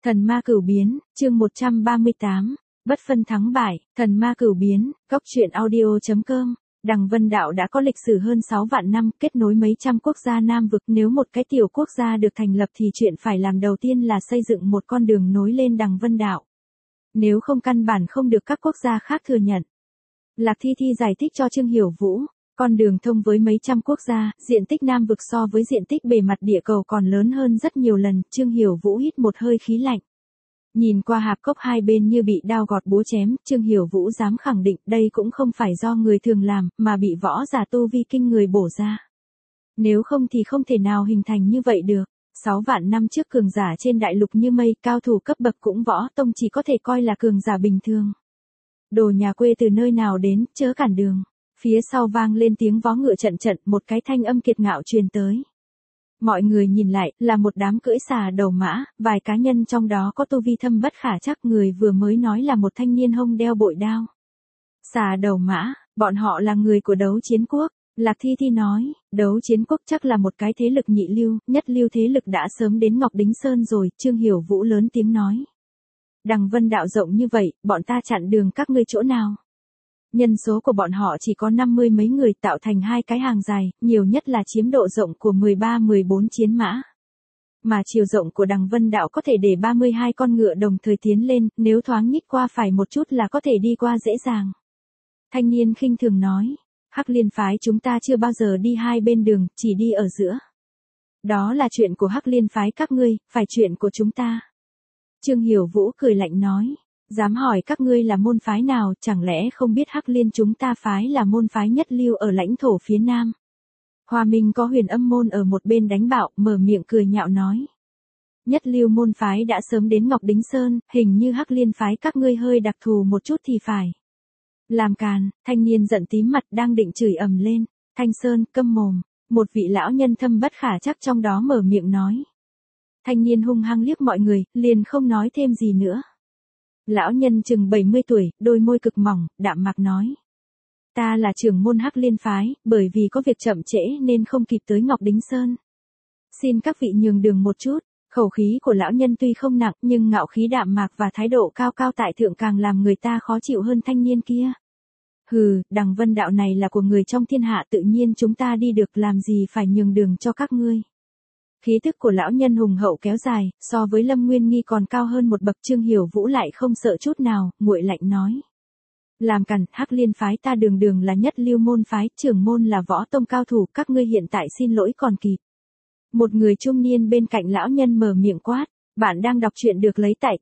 Thần ma cửu biến, chương 138, bất phân thắng bại, thần ma cửu biến, góc truyện audio.com. Đằng Vân Đạo đã có lịch sử hơn 6 vạn năm, kết nối mấy trăm quốc gia Nam vực. Nếu một cái tiểu quốc gia được thành lập thì chuyện phải làm đầu tiên là xây dựng một con đường nối lên Đằng Vân Đạo. Nếu không căn bản không được các quốc gia khác thừa nhận. Lạc Thi Thi giải thích cho Trương Hiểu Vũ. Con đường thông với mấy trăm quốc gia, diện tích Nam vực so với diện tích bề mặt địa cầu còn lớn hơn rất nhiều lần. Trương Hiểu Vũ hít một hơi khí lạnh. Nhìn qua hạp cốc hai bên như bị đao gọt búa chém, Trương Hiểu Vũ dám khẳng định đây cũng không phải do người thường làm, mà bị võ giả tu vi kinh người bổ ra. Nếu không thì không thể nào hình thành như vậy được. 6 vạn năm trước cường giả trên đại lục như mây, cao thủ cấp bậc cũng võ tông chỉ có thể coi là cường giả bình thường. Đồ nhà quê từ nơi nào đến, chớ cản đường. Phía sau vang lên tiếng vó ngựa trận trận, một cái thanh âm kiệt ngạo truyền tới. Mọi người nhìn lại, là một đám cưỡi xà đầu mã, vài cá nhân trong đó có tu vi thâm bất khả trắc. Người vừa mới nói là một thanh niên hông đeo bội đao. Xà đầu mã, bọn họ là người của Đấu Chiến Quốc. Lạc Thi Thi nói, Đấu Chiến Quốc chắc là một cái thế lực nhị lưu, nhất lưu thế lực đã sớm đến Ngọc Đính Sơn rồi. Trương Hiểu Vũ lớn tiếng nói. Đằng Vân Đạo rộng như vậy, bọn ta chặn đường các ngươi chỗ nào? Nhân số của bọn họ chỉ có 50 mấy người, tạo thành hai cái hàng dài, nhiều nhất là chiếm độ rộng của 13-14 chiến mã. Mà chiều rộng của Đằng Vân Đạo có thể để 32 con ngựa đồng thời tiến lên, nếu thoáng nhích qua phải một chút là có thể đi qua dễ dàng. Thanh niên khinh thường nói, Hắc Liên phái chúng ta chưa bao giờ đi hai bên đường, chỉ đi ở giữa. Đó là chuyện của Hắc Liên phái các ngươi, phải chuyện của chúng ta. Trương Hiểu Vũ cười lạnh nói. Dám hỏi các ngươi là môn phái nào, chẳng lẽ không biết Hắc Liên chúng ta phái là môn phái nhất lưu ở lãnh thổ phía Nam. Hoa Minh có Huyền Âm môn ở một bên đánh bạo, mở miệng cười nhạo nói. Nhất lưu môn phái đã sớm đến Ngọc Đính Sơn, hình như Hắc Liên phái các ngươi hơi đặc thù một chút thì phải. Làm càn, thanh niên giận tím mặt đang định chửi ầm lên. Thanh Sơn, câm mồm, một vị lão nhân thâm bất khả trắc trong đó mở miệng nói. Thanh niên hung hăng liếc mọi người, liền không nói thêm gì nữa. Lão nhân chừng 70 tuổi, đôi môi cực mỏng, đạm mạc nói. Ta là trưởng môn Hắc Liên phái, bởi vì có việc chậm trễ nên không kịp tới Ngọc Đính Sơn. Xin các vị nhường đường một chút. Khẩu khí của lão nhân tuy không nặng nhưng ngạo khí đạm mạc và thái độ cao cao tại thượng càng làm người ta khó chịu hơn thanh niên kia. Hừ, Đằng Vân Đạo này là của người trong thiên hạ, tự nhiên chúng ta đi được, làm gì phải nhường đường cho các ngươi. Khí tức của lão nhân hùng hậu kéo dài, so với Lâm Nguyên Nghi còn cao hơn một bậc. Trương Hiểu Vũ lại không sợ chút nào, nguội lạnh nói. Làm cằn, Hắc Liên phái ta đường đường là nhất lưu môn phái, trưởng môn là võ tông cao thủ, các ngươi hiện tại xin lỗi còn kịp. Một người trung niên bên cạnh lão nhân mở miệng quát, bạn đang đọc truyện được lấy tại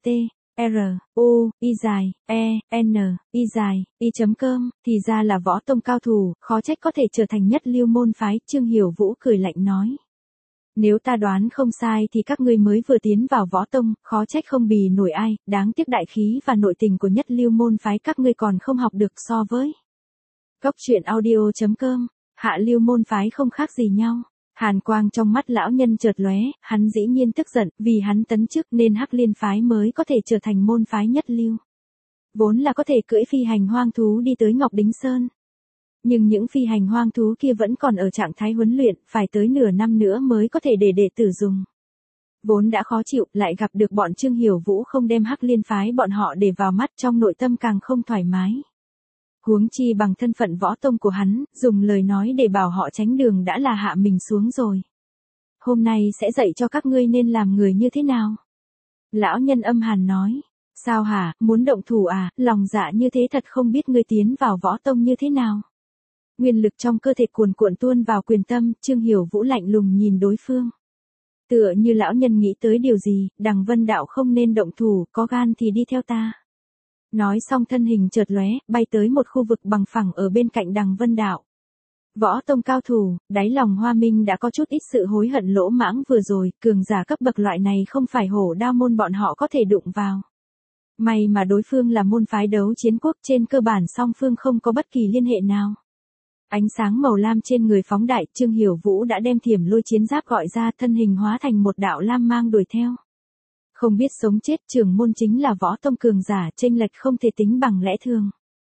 t-r-u-i-n-i-c-om, thì ra là võ tông cao thủ, khó trách có thể trở thành nhất lưu môn phái. Trương Hiểu Vũ cười lạnh nói. Nếu ta đoán không sai thì các ngươi mới vừa tiến vào võ tông, khó trách không bì nổi ai, đáng tiếc đại khí và nội tình của nhất lưu môn phái các ngươi còn không học được so với. Góc truyện audio.com, hạ lưu môn phái không khác gì nhau. Hàn quang trong mắt lão nhân chợt lóe, hắn dĩ nhiên tức giận, vì hắn tấn chức nên Hắc Liên phái mới có thể trở thành môn phái nhất lưu. Vốn là có thể cưỡi phi hành hoang thú đi tới Ngọc Đính Sơn. Nhưng những phi hành hoang thú kia vẫn còn ở trạng thái huấn luyện, phải tới nửa năm nữa mới có thể để đệ tử dùng. Vốn đã khó chịu, lại gặp được bọn Trương Hiểu Vũ không đem Hắc Liên phái bọn họ để vào mắt, trong nội tâm càng không thoải mái. Huống chi bằng thân phận võ tông của hắn, dùng lời nói để bảo họ tránh đường đã là hạ mình xuống rồi. Hôm nay sẽ dạy cho các ngươi nên làm người như thế nào. Lão nhân âm hàn nói. Sao hả, muốn động thủ à, lòng dạ như thế thật không biết ngươi tiến vào võ tông như thế nào. Nguyên lực trong cơ thể cuồn cuộn tuôn vào quyền tâm, Trương Hiểu Vũ lạnh lùng nhìn đối phương. Tựa như lão nhân nghĩ tới điều gì, Đằng Vân Đạo không nên động thủ, có gan thì đi theo ta. Nói xong thân hình chợt lóe, bay tới một khu vực bằng phẳng ở bên cạnh Đằng Vân Đạo. Võ tông cao thủ, đáy lòng Hoa Minh đã có chút ít sự hối hận lỗ mãng vừa rồi, cường giả cấp bậc loại này không phải hổ đao môn bọn họ có thể đụng vào. May mà đối phương là môn phái Đấu Chiến Quốc, trên cơ bản song phương không có bất kỳ liên hệ nào. Ánh sáng màu lam trên người phóng đại, Trương Hiểu Vũ đã đem Thiểm Lôi chiến giáp gọi ra, thân hình hóa thành một đạo lam mang đuổi theo. Không biết sống chết, trưởng môn chính là võ tông cường giả, chênh lệch không thể tính bằng lẽ thường.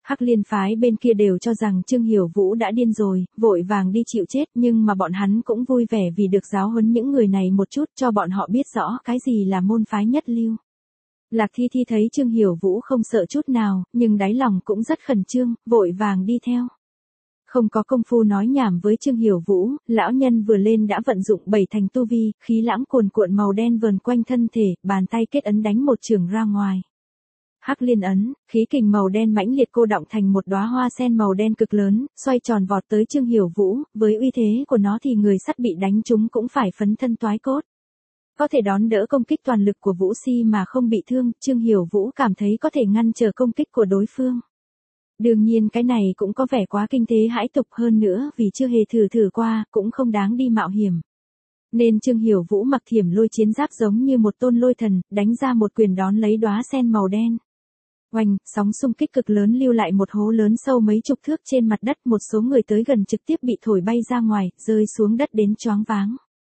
Hắc Liên phái bên kia đều cho rằng Trương Hiểu Vũ đã điên rồi, vội vàng đi chịu chết, nhưng mà bọn hắn cũng vui vẻ vì được giáo huấn những người này một chút, cho bọn họ biết rõ cái gì là môn phái nhất lưu. Lạc Thi Thi thấy Trương Hiểu Vũ không sợ chút nào, nhưng đáy lòng cũng rất khẩn trương, vội vàng đi theo. Không có công phu nói nhảm với Trương Hiểu Vũ, lão nhân vừa lên đã vận dụng 7 thành tu vi, khí lãng cuồn cuộn màu đen vờn quanh thân thể, bàn tay kết ấn đánh một chưởng ra ngoài. Hắc Liên ấn, khí kình màu đen mãnh liệt cô đọng thành một đóa hoa sen màu đen cực lớn, xoay tròn vọt tới Trương Hiểu Vũ, với uy thế của nó thì người sắt bị đánh trúng cũng phải phấn thân toái cốt. Có thể đón đỡ công kích toàn lực của Vũ Si mà không bị thương, Trương Hiểu Vũ cảm thấy có thể ngăn trở công kích của đối phương. Đương nhiên cái này cũng có vẻ quá kinh thế hãi tục, hơn nữa vì chưa hề thử qua, cũng không đáng đi mạo hiểm. Nên Trương Hiểu Vũ mặc Thiểm Lôi chiến giáp giống như một tôn lôi thần, đánh ra một quyền đón lấy đóa sen màu đen. Oanh, sóng xung kích cực lớn lưu lại một hố lớn sâu mấy chục thước trên mặt đất, một số người tới gần trực tiếp bị thổi bay ra ngoài, rơi xuống đất đến choáng váng.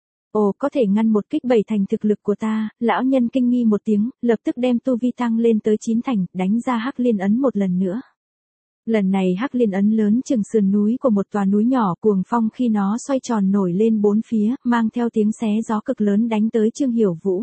Ồ, có thể ngăn một kích 7 thành thực lực của ta, lão nhân kinh nghi một tiếng, lập tức đem tu vi tăng lên tới 9 thành, đánh ra Hắc Liên ấn một lần nữa. Lần này Hắc Liên ấn lớn chừng sườn núi của một tòa núi nhỏ, cuồng phong khi nó xoay tròn nổi lên bốn phía, mang theo tiếng xé gió cực lớn đánh tới Trương Hiểu Vũ.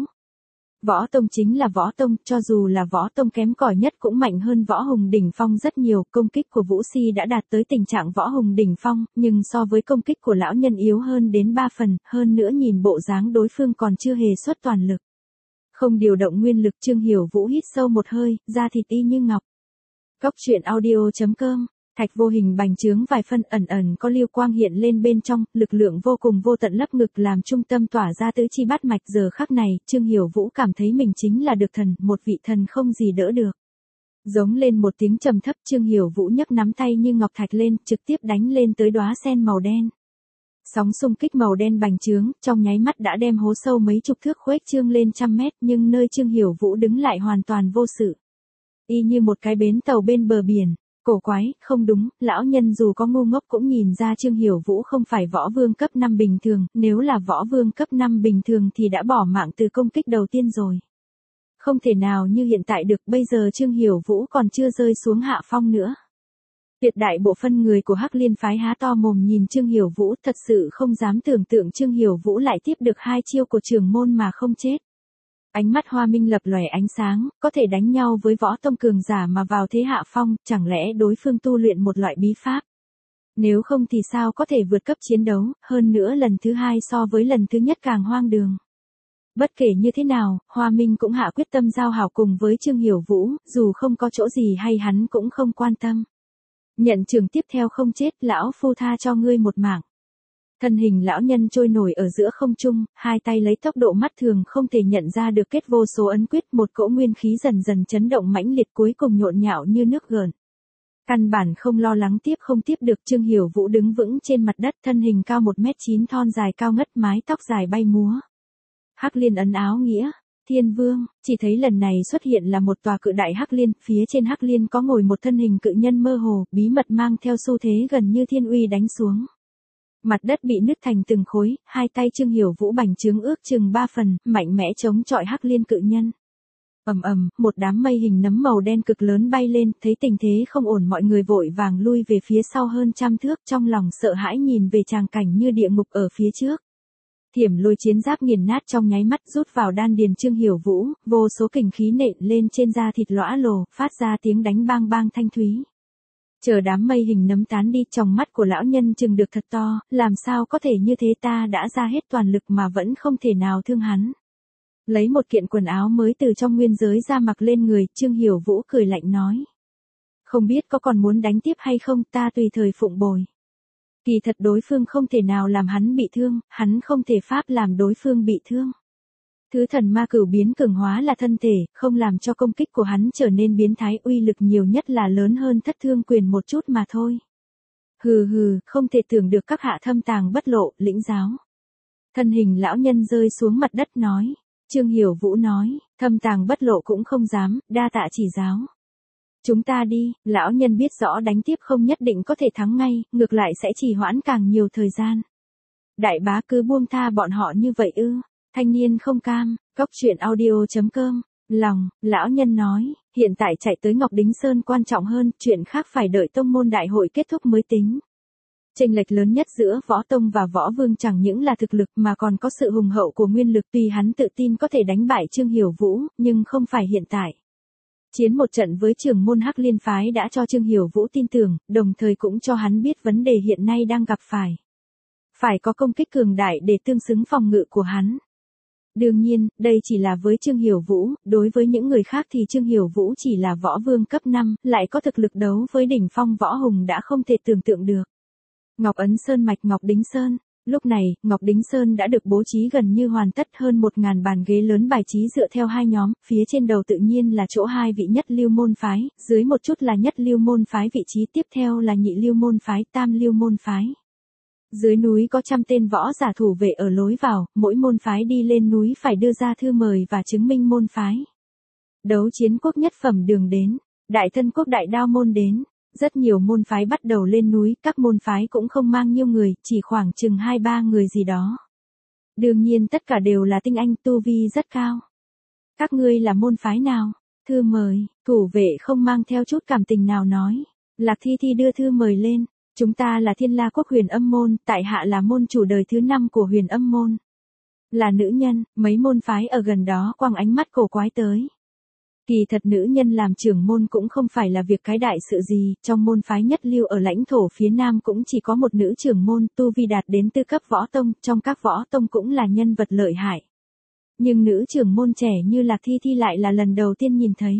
Võ tông chính là võ tông, cho dù là võ tông kém cỏi nhất cũng mạnh hơn võ hùng đỉnh phong rất nhiều, công kích của Vũ Si đã đạt tới tình trạng võ hùng đỉnh phong, nhưng so với công kích của lão nhân yếu hơn đến 3 phần, hơn nữa nhìn bộ dáng đối phương còn chưa hề xuất toàn lực. Không điều động nguyên lực, Trương Hiểu Vũ hít sâu một hơi, da thịt y như ngọc. Cốc truyện audio.com. Thạch vô hình bành trướng vài phân, ẩn ẩn có lưu quang hiện lên bên trong, lực lượng vô cùng vô tận lấp ngực làm trung tâm tỏa ra tứ chi bát mạch. Giờ khắc này, Trương Hiểu Vũ cảm thấy mình chính là được thần, một vị thần không gì đỡ được. Giống lên một tiếng trầm thấp, Trương Hiểu Vũ nhấc nắm tay như ngọc thạch lên, trực tiếp đánh lên tới đóa sen màu đen. Sóng xung kích màu đen bành trướng, trong nháy mắt đã đem hố sâu mấy chục thước khuếch trương lên trăm mét, nhưng nơi Trương Hiểu Vũ đứng lại hoàn toàn vô sự. Y như một cái bến tàu bên bờ biển. Cổ quái, không đúng, lão nhân dù có ngu ngốc cũng nhìn ra Trương Hiểu Vũ không phải võ vương cấp 5 bình thường, nếu là võ vương cấp 5 bình thường thì đã bỏ mạng từ công kích đầu tiên rồi. Không thể nào như hiện tại được, bây giờ Trương Hiểu Vũ còn chưa rơi xuống hạ phong nữa. Tuyệt đại bộ phân người của Hắc Liên phái há to mồm nhìn Trương Hiểu Vũ, thật sự không dám tưởng tượng Trương Hiểu Vũ lại tiếp được 2 chiêu của trưởng môn mà không chết. Ánh mắt Hoa Minh lập lòe ánh sáng, có thể đánh nhau với võ tông cường giả mà vào thế hạ phong, chẳng lẽ đối phương tu luyện một loại bí pháp? Nếu không thì sao có thể vượt cấp chiến đấu, hơn nữa lần thứ 2 so với lần thứ nhất càng hoang đường. Bất kể như thế nào, Hoa Minh cũng hạ quyết tâm giao hảo cùng với Trương Hiểu Vũ, dù không có chỗ gì hay hắn cũng không quan tâm. Nhận trường tiếp theo không chết, lão phu tha cho ngươi một mạng. Thân hình lão nhân trôi nổi ở giữa không trung, hai tay lấy tốc độ mắt thường không thể nhận ra được kết vô số ấn quyết, một cỗ nguyên khí dần dần chấn động mãnh liệt cuối cùng nhộn nhạo như nước gợn. Căn bản không lo lắng tiếp không tiếp được, Trương Hiểu Vũ đứng vững trên mặt đất, thân hình cao 1m9 thon dài cao ngất, mái tóc dài bay múa. Hắc Liên ấn áo nghĩa, Thiên Vương, chỉ thấy lần này xuất hiện là một tòa cự đại Hắc Liên, phía trên Hắc Liên có ngồi một thân hình cự nhân mơ hồ, bí mật mang theo xu thế gần như thiên uy đánh xuống. Mặt đất bị nứt thành từng khối, hai tay Trương Hiểu Vũ bành trướng ước chừng 3 phần, mạnh mẽ chống chọi Hắc Liên cự nhân. Ầm ầm, một đám mây hình nấm màu đen cực lớn bay lên, thấy tình thế không ổn mọi người vội vàng lui về phía sau hơn trăm thước, trong lòng sợ hãi nhìn về tràng cảnh như địa ngục ở phía trước. Thiểm Lôi chiến giáp nghiền nát trong nháy mắt rút vào đan điền Trương Hiểu Vũ, vô số kình khí nện lên trên da thịt lõa lồ, phát ra tiếng đánh bang bang thanh thúy. Chờ đám mây hình nấm tán đi, trong mắt của lão nhân chừng được thật to, làm sao có thể như thế, ta đã ra hết toàn lực mà vẫn không thể nào thương hắn. Lấy một kiện quần áo mới từ trong nguyên giới ra mặc lên người, Trương Hiểu Vũ cười lạnh nói. Không biết có còn muốn đánh tiếp hay không, ta tùy thời phụng bồi. Kỳ thật đối phương không thể nào làm hắn bị thương, hắn không thể pháp làm đối phương bị thương. Thứ thần ma cửu biến cường hóa là thân thể, không làm cho công kích của hắn trở nên biến thái, uy lực nhiều nhất là lớn hơn Thất Thương quyền một chút mà thôi. Hừ hừ, không thể tưởng được các hạ thâm tàng bất lộ, lĩnh giáo. Thân hình lão nhân rơi xuống mặt đất nói. Trương Hiểu Vũ nói, thâm tàng bất lộ cũng không dám, đa tạ chỉ giáo. Chúng ta đi, lão nhân biết rõ đánh tiếp không nhất định có thể thắng ngay, ngược lại sẽ trì hoãn càng nhiều thời gian. Đại bá cứ buông tha bọn họ như vậy ư? Thanh niên không cam, cốc truyện audio.com, lòng, lão nhân nói, hiện tại chạy tới Ngọc Đính Sơn quan trọng hơn, chuyện khác phải đợi tông môn đại hội kết thúc mới tính. Chênh lệch lớn nhất giữa võ tông và võ vương chẳng những là thực lực mà còn có sự hùng hậu của nguyên lực, tuy hắn tự tin có thể đánh bại Trương Hiểu Vũ, nhưng không phải hiện tại. Chiến một trận với trưởng môn Hắc Liên phái đã cho Trương Hiểu Vũ tin tưởng, đồng thời cũng cho hắn biết vấn đề hiện nay đang gặp phải. Phải có công kích cường đại để tương xứng phòng ngự của hắn. Đương nhiên, đây chỉ là với Trương Hiểu Vũ, đối với những người khác thì Trương Hiểu Vũ chỉ là võ vương cấp 5, lại có thực lực đấu với đỉnh phong võ hùng đã không thể tưởng tượng được. Ngọc Ấn Sơn mạch Ngọc Đính Sơn. Lúc này, Ngọc Đính Sơn đã được bố trí gần như hoàn tất, hơn 1000 bàn ghế lớn bài trí dựa theo hai nhóm, phía trên đầu tự nhiên là chỗ hai vị nhất lưu môn phái, dưới một chút là nhất lưu môn phái, vị trí tiếp theo là nhị lưu môn phái, tam lưu môn phái. Dưới núi có 100 tên võ giả thủ vệ ở lối vào, mỗi môn phái đi lên núi phải đưa ra thư mời và chứng minh môn phái. Đấu chiến quốc nhất phẩm đường đến, đại thân quốc đại đao môn đến. Rất nhiều môn phái bắt đầu lên núi, các môn phái cũng không mang nhiêu người, chỉ khoảng chừng 2-3 người gì đó. Đương nhiên tất cả đều là tinh anh, tu vi rất cao. Các ngươi là môn phái nào? Thư mời, thủ vệ không mang theo chút cảm tình nào nói. Lạc Thi Thi đưa thư mời lên. Chúng ta là Thiên La Quốc Huyền Âm môn, tại hạ là môn chủ đời thứ 5 của Huyền Âm môn. Là nữ nhân, mấy môn phái ở gần đó quăng ánh mắt cổ quái tới. Kỳ thật nữ nhân làm trưởng môn cũng không phải là việc cái đại sự gì, trong môn phái nhất lưu ở lãnh thổ phía Nam cũng chỉ có một nữ trưởng môn, tu vi đạt đến tư cấp võ tông, trong các võ tông cũng là nhân vật lợi hại. Nhưng nữ trưởng môn trẻ như Lạc Thi Thi lại là lần đầu tiên nhìn thấy.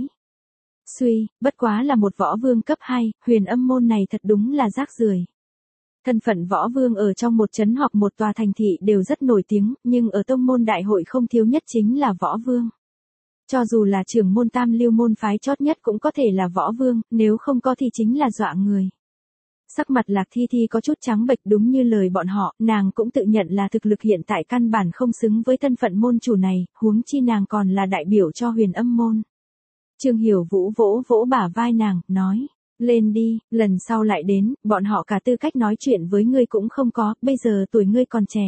Suy, bất quá là một võ vương cấp 2, Huyền Âm môn này thật đúng là rác rưởi. Thân phận võ vương ở trong một trấn hoặc một tòa thành thị đều rất nổi tiếng, nhưng ở tông môn đại hội không thiếu nhất chính là võ vương. Cho dù là trưởng môn tam lưu môn phái chót nhất cũng có thể là võ vương, nếu không có thì chính là dọa người. Sắc mặt Lạc Thi Thi có chút trắng bệch, đúng như lời bọn họ, nàng cũng tự nhận là thực lực hiện tại căn bản không xứng với thân phận môn chủ này, huống chi nàng còn là đại biểu cho Huyền Âm môn. Trương Hiểu Vũ vỗ vỗ bả vai nàng, nói, lên đi, lần sau lại đến, bọn họ cả tư cách nói chuyện với ngươi cũng không có, bây giờ tuổi ngươi còn trẻ.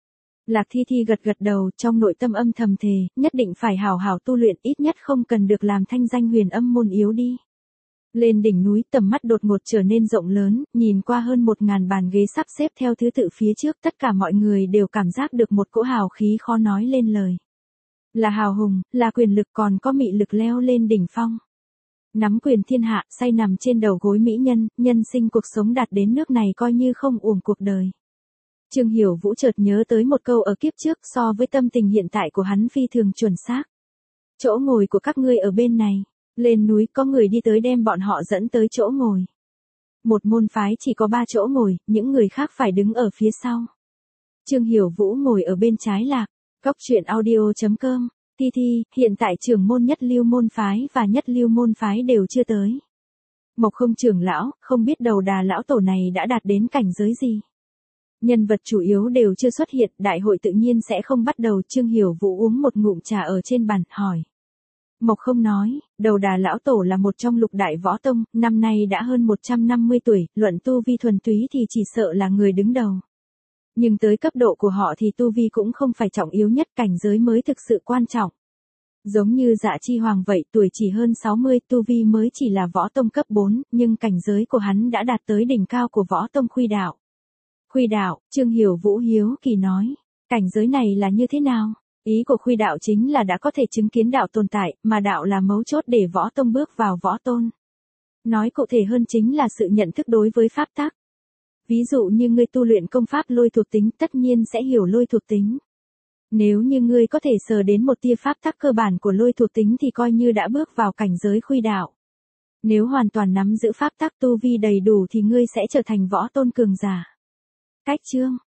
Lạc Thi Thi gật gật đầu, trong nội tâm âm thầm thề, nhất định phải hảo hảo tu luyện, ít nhất không cần được làm thanh danh Huyền Âm môn yếu đi. Lên đỉnh núi, tầm mắt đột ngột trở nên rộng lớn, nhìn qua hơn 1000 bàn ghế sắp xếp theo thứ tự phía trước, tất cả mọi người đều cảm giác được một cỗ hào khí khó nói lên lời. Là hào hùng, là quyền lực, còn có mị lực leo lên đỉnh phong. Nắm quyền thiên hạ, say nằm trên đầu gối mỹ nhân, nhân sinh cuộc sống đạt đến nước này coi như không uổng cuộc đời. Trương Hiểu Vũ chợt nhớ tới một câu ở kiếp trước, so với tâm tình hiện tại của hắn phi thường chuẩn xác. Chỗ ngồi của các ngươi ở bên này, lên núi có người đi tới đem bọn họ dẫn tới chỗ ngồi. Một môn phái chỉ có 3 chỗ ngồi, những người khác phải đứng ở phía sau. Trương Hiểu Vũ ngồi ở bên trái Lạc. Góc truyện audio.com, Thi Thi, hiện tại trưởng môn nhất lưu môn phái và nhất lưu môn phái đều chưa tới. Mộc Không trưởng lão, không biết Đầu Đà lão tổ này đã đạt đến cảnh giới gì. Nhân vật chủ yếu đều chưa xuất hiện, đại hội tự nhiên sẽ không bắt đầu. Trương Hiểu Vũ uống một ngụm trà ở trên bàn, hỏi. Mộc Không nói, Đầu Đà lão tổ là một trong lục đại võ tông, năm nay đã hơn 150 tuổi, luận tu vi thuần túy thì chỉ sợ là người đứng đầu. Nhưng tới cấp độ của họ thì tu vi cũng không phải trọng yếu nhất, cảnh giới mới thực sự quan trọng. Giống như Dạ Chi Hoàng vậy, tuổi chỉ hơn 60, tu vi mới chỉ là võ tông cấp 4, nhưng cảnh giới của hắn đã đạt tới đỉnh cao của võ tông Khuy đạo. Khuy đạo, Trương Hiểu Vũ hiếu kỳ nói, cảnh giới này là như thế nào? Ý của Khuy đạo chính là đã có thể chứng kiến đạo tồn tại, mà đạo là mấu chốt để võ tông bước vào võ tôn. Nói cụ thể hơn chính là sự nhận thức đối với pháp tắc. Ví dụ như ngươi tu luyện công pháp lôi thuộc tính, tất nhiên sẽ hiểu lôi thuộc tính. Nếu như ngươi có thể sờ đến một tia pháp tắc cơ bản của lôi thuộc tính thì coi như đã bước vào cảnh giới Khuy đạo. Nếu hoàn toàn nắm giữ pháp tắc tu vi đầy đủ thì ngươi sẽ trở thành võ tôn cường giả. Cách chương